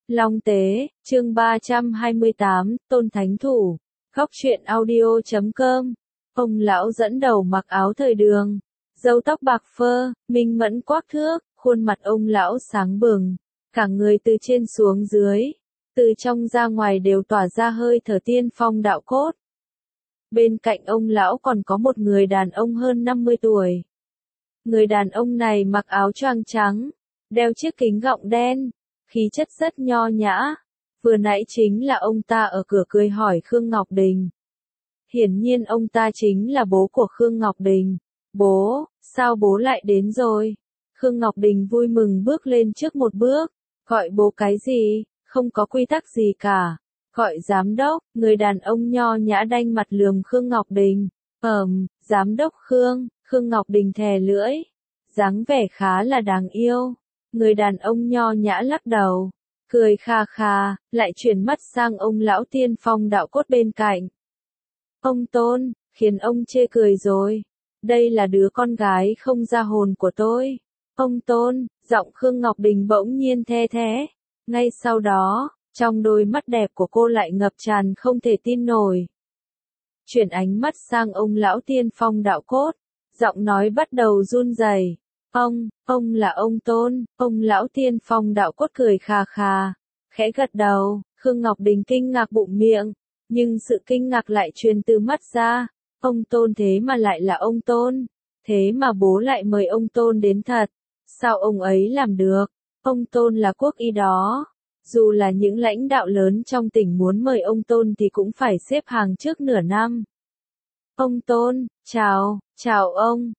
Long Tế, chương 328, Tôn Thánh Thủ. Góc truyện audio.com. Ông lão dẫn đầu mặc áo thời đường, râu tóc bạc phơ, minh mẫn quắc thước, khuôn mặt ông lão sáng bừng, cả người từ trên xuống dưới, từ trong ra ngoài đều tỏa ra hơi thở tiên phong đạo cốt. Bên cạnh ông lão còn có một người đàn ông hơn 50 tuổi. Người đàn ông này mặc áo choàng trắng, đeo chiếc kính gọng đen, khí chất rất nho nhã. Vừa nãy chính là ông ta ở cửa cười hỏi Khương Ngọc Đình. Hiển nhiên ông ta chính là bố của Khương Ngọc Đình. Bố, sao bố lại đến rồi? Khương Ngọc Đình vui mừng bước lên trước một bước. Gọi bố cái gì? Không có quy tắc gì cả. Gọi giám đốc. Người đàn ông nho nhã đanh mặt lườm Khương Ngọc Đình. Giám đốc Khương. Khương Ngọc Đình thè lưỡi. Dáng vẻ khá là đáng yêu. Người đàn ông nho nhã lắc đầu, cười kha kha, lại chuyển mắt sang ông lão tiên phong đạo cốt bên cạnh. Ông Tôn, khiến ông chê cười rồi. Đây là đứa con gái không ra hồn của tôi. Ông Tôn, giọng Khương Ngọc Đình bỗng nhiên the thé. Ngay sau đó, trong đôi mắt đẹp của cô lại ngập tràn không thể tin nổi. Chuyển ánh mắt sang ông lão tiên phong đạo cốt, giọng nói bắt đầu run rẩy. Ông là ông Tôn. Ông lão tiên phong đạo cốt cười khà khà, khẽ gật đầu. Khương Ngọc Đình kinh ngạc bụng miệng, nhưng sự kinh ngạc lại truyền từ mắt ra. Ông Tôn thế mà lại là ông Tôn, thế mà bố lại mời ông Tôn đến thật, sao ông ấy làm được? Ông Tôn là quốc y đó, dù là những lãnh đạo lớn trong tỉnh muốn mời ông Tôn thì cũng phải xếp hàng trước nửa năm. Ông Tôn, chào ông,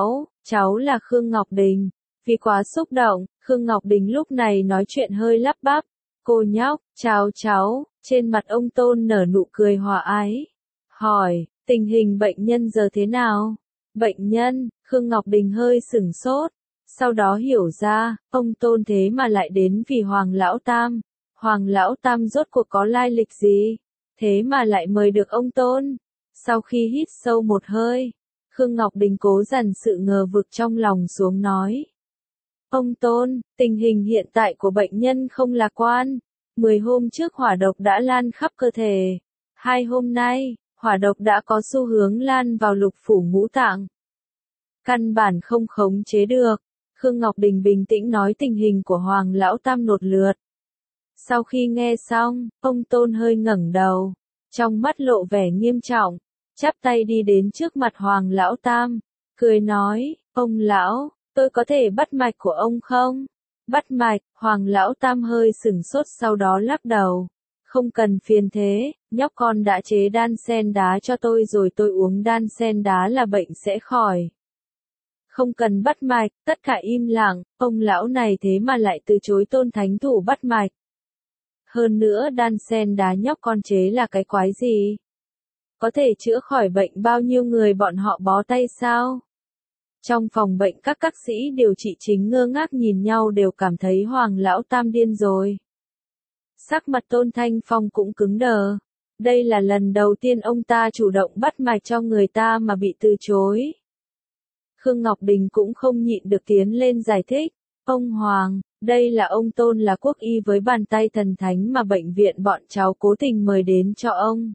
cháu là Khương Ngọc Đình. Vì quá xúc động, Khương Ngọc Đình lúc này nói chuyện hơi lắp bắp. Cô nhóc, chào cháu. Trên mặt ông Tôn nở nụ cười hòa ái. Hỏi, tình hình bệnh nhân giờ thế nào? Bệnh nhân, Khương Ngọc Đình hơi sửng sốt. Sau đó hiểu ra, ông Tôn thế mà lại đến vì Hoàng Lão Tam. Hoàng Lão Tam rốt cuộc có lai lịch gì? Thế mà lại mời được ông Tôn. Sau khi hít sâu một hơi, Khương Ngọc Đình cố dằn sự ngờ vực trong lòng xuống nói. Ông Tôn, tình hình hiện tại của bệnh nhân không lạc quan. 10 hôm trước hỏa độc đã lan khắp cơ thể. 2 hôm nay, hỏa độc đã có xu hướng lan vào lục phủ ngũ tạng. Căn bản không khống chế được. Khương Ngọc Đình bình tĩnh nói tình hình của Hoàng Lão Tam một lượt. Sau khi nghe xong, ông Tôn hơi ngẩng đầu, trong mắt lộ vẻ nghiêm trọng, chắp tay đi đến trước mặt Hoàng Lão Tam, cười nói, ông lão, tôi có thể bắt mạch của ông không? Bắt mạch. Hoàng Lão Tam hơi sửng sốt sau đó lắc đầu. Không cần phiền thế, nhóc con đã chế đan sen đá cho tôi rồi, tôi uống đan sen đá là bệnh sẽ khỏi. Không cần bắt mạch. Tất cả im lặng. Ông lão này thế mà lại từ chối Tôn Thánh Thủ bắt mạch. Hơn nữa đan sen đá nhóc con chế là cái quái gì? Có thể chữa khỏi bệnh bao nhiêu người bọn họ bó tay sao? Trong phòng bệnh các sĩ điều trị chính ngơ ngác nhìn nhau đều cảm thấy Hoàng Lão Tam điên rồi. Sắc mặt Tôn Thanh Phong cũng cứng đờ. Đây là lần đầu tiên ông ta chủ động bắt mạch cho người ta mà bị từ chối. Khương Ngọc Đình cũng không nhịn được tiến lên giải thích. Ông Hoàng, đây là ông Tôn là quốc y với bàn tay thần thánh mà bệnh viện bọn cháu cố tình mời đến cho ông.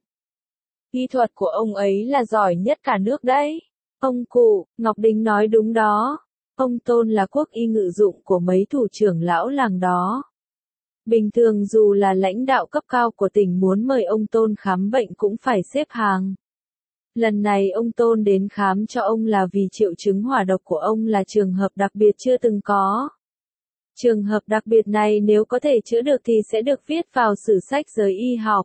Y thuật của ông ấy là giỏi nhất cả nước đấy. Ông cụ, Ngọc Đình nói đúng đó. Ông Tôn là quốc y ngự dụng của mấy thủ trưởng lão làng đó. Bình thường dù là lãnh đạo cấp cao của tỉnh muốn mời ông Tôn khám bệnh cũng phải xếp hàng. Lần này ông Tôn đến khám cho ông là vì triệu chứng hỏa độc của ông là trường hợp đặc biệt chưa từng có. Trường hợp đặc biệt này nếu có thể chữa được thì sẽ được viết vào sử sách giới y học.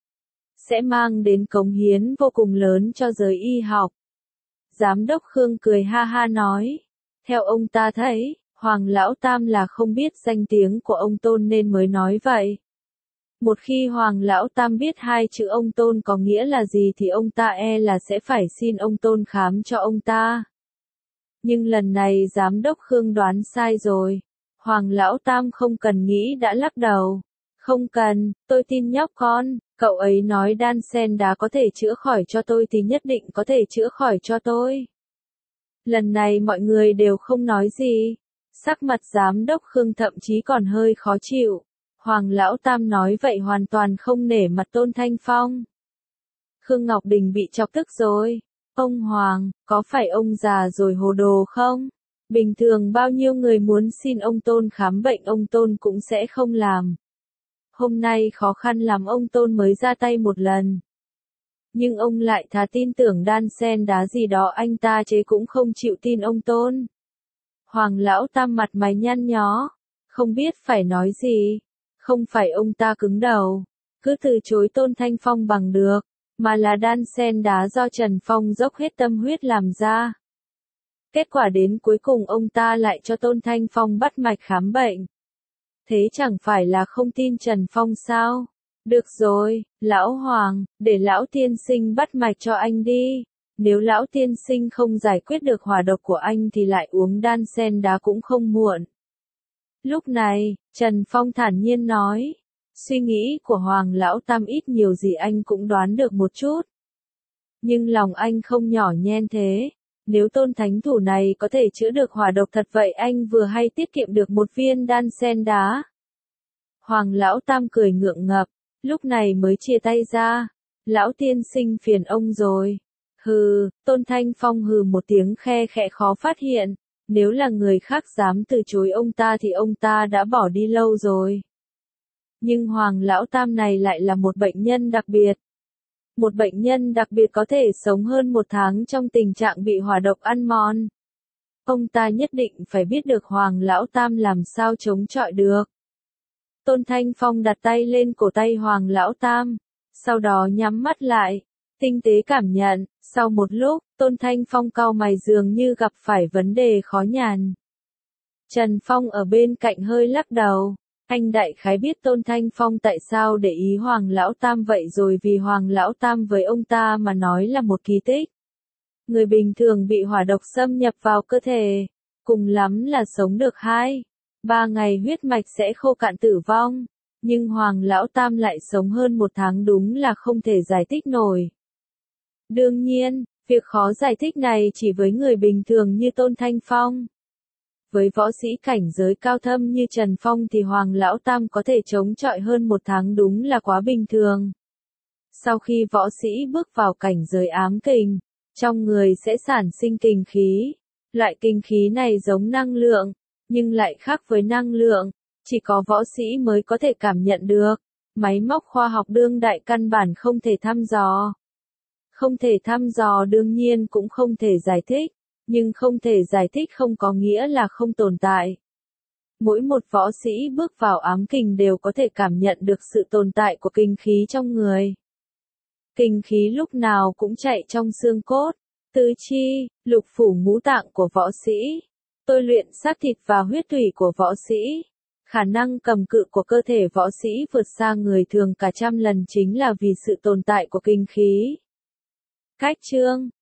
Sẽ mang đến cống hiến vô cùng lớn cho giới y học. Giám đốc Khương cười ha ha nói. Theo ông ta thấy, Hoàng Lão Tam là không biết danh tiếng của ông Tôn nên mới nói vậy. Một khi Hoàng Lão Tam biết hai chữ ông Tôn có nghĩa là gì thì ông ta là sẽ phải xin ông Tôn khám cho ông ta. Nhưng lần này giám đốc Khương đoán sai rồi. Hoàng Lão Tam không cần nghĩ đã lắc đầu. Không cần, tôi tin nhóc con. Cậu ấy nói đan sen đá có thể chữa khỏi cho tôi thì nhất định có thể chữa khỏi cho tôi. Lần này mọi người đều không nói gì. Sắc mặt giám đốc Khương thậm chí còn hơi khó chịu. Hoàng Lão Tam nói vậy hoàn toàn không nể mặt Tôn Thanh Phong. Khương Ngọc Đình bị chọc tức rồi. Ông Hoàng, có phải ông già rồi hồ đồ không? Bình thường bao nhiêu người muốn xin ông Tôn khám bệnh ông Tôn cũng sẽ không làm. Hôm nay khó khăn lắm ông Tôn mới ra tay một lần. Nhưng ông lại thà tin tưởng đan sen đá gì đó anh ta chế cũng không chịu tin ông Tôn. Hoàng Lão Tam mặt mày nhăn nhó, không biết phải nói gì. Không phải ông ta cứng đầu, cứ từ chối Tôn Thanh Phong bằng được, mà là đan sen đá do Trần Phong dốc hết tâm huyết làm ra. Kết quả đến cuối cùng ông ta lại cho Tôn Thanh Phong bắt mạch khám bệnh. Thế chẳng phải là không tin Trần Phong sao? Được rồi, Lão Hoàng, để Lão Tiên Sinh bắt mạch cho anh đi. Nếu Lão Tiên Sinh không giải quyết được hỏa độc của anh thì lại uống đan sen đá cũng không muộn. Lúc này, Trần Phong thản nhiên nói. Suy nghĩ của Hoàng Lão Tam ít nhiều gì anh cũng đoán được một chút. Nhưng lòng anh không nhỏ nhen thế. Nếu Tôn Thánh Thủ này có thể chữa được hỏa độc thật vậy anh vừa hay tiết kiệm được một viên đan sen đá. Hoàng Lão Tam cười ngượng ngập, lúc này mới chia tay ra. Lão Tiên Sinh phiền ông rồi. Hừ, Tôn Thanh Phong hừ một tiếng khe khẽ khó phát hiện. Nếu là người khác dám từ chối ông ta thì ông ta đã bỏ đi lâu rồi. Nhưng Hoàng Lão Tam này lại là một bệnh nhân đặc biệt. Một bệnh nhân đặc biệt có thể sống hơn 1 tháng trong tình trạng bị hỏa độc ăn mòn. Ông ta nhất định phải biết được Hoàng Lão Tam làm sao chống chọi được. Tôn Thanh Phong đặt tay lên cổ tay Hoàng Lão Tam, sau đó nhắm mắt lại, tinh tế cảm nhận. Sau một lúc, Tôn Thanh Phong cau mày dường như gặp phải vấn đề khó nhằn. Trần Phong ở bên cạnh hơi lắc đầu. Anh đại khái biết Tôn Thanh Phong tại sao để ý Hoàng Lão Tam vậy rồi, vì Hoàng Lão Tam với ông ta mà nói là một kỳ tích. Người bình thường bị hỏa độc xâm nhập vào cơ thể, cùng lắm là sống được 2-3 ngày huyết mạch sẽ khô cạn tử vong. Nhưng Hoàng Lão Tam lại sống hơn 1 tháng, đúng là không thể giải thích nổi. Đương nhiên, việc khó giải thích này chỉ với người bình thường như Tôn Thanh Phong. Với võ sĩ cảnh giới cao thâm như Trần Phong thì Hoàng Lão Tam có thể chống chọi hơn 1 tháng đúng là quá bình thường. Sau khi võ sĩ bước vào cảnh giới ám kình, trong người sẽ sản sinh kình khí. Loại kình khí này giống năng lượng, nhưng lại khác với năng lượng, chỉ có võ sĩ mới có thể cảm nhận được. Máy móc khoa học đương đại căn bản không thể thăm dò. Không thể thăm dò đương nhiên cũng không thể giải thích. Nhưng không thể giải thích không có nghĩa là không tồn tại. Mỗi một võ sĩ bước vào ám kình đều có thể cảm nhận được sự tồn tại của kình khí trong người. Kình khí lúc nào cũng chạy trong xương cốt, tứ chi, lục phủ ngũ tạng của võ sĩ. Tôi luyện xác thịt và huyết thủy của võ sĩ. Khả năng cầm cự của cơ thể võ sĩ vượt xa người thường cả trăm lần chính là vì sự tồn tại của kình khí. Cách chương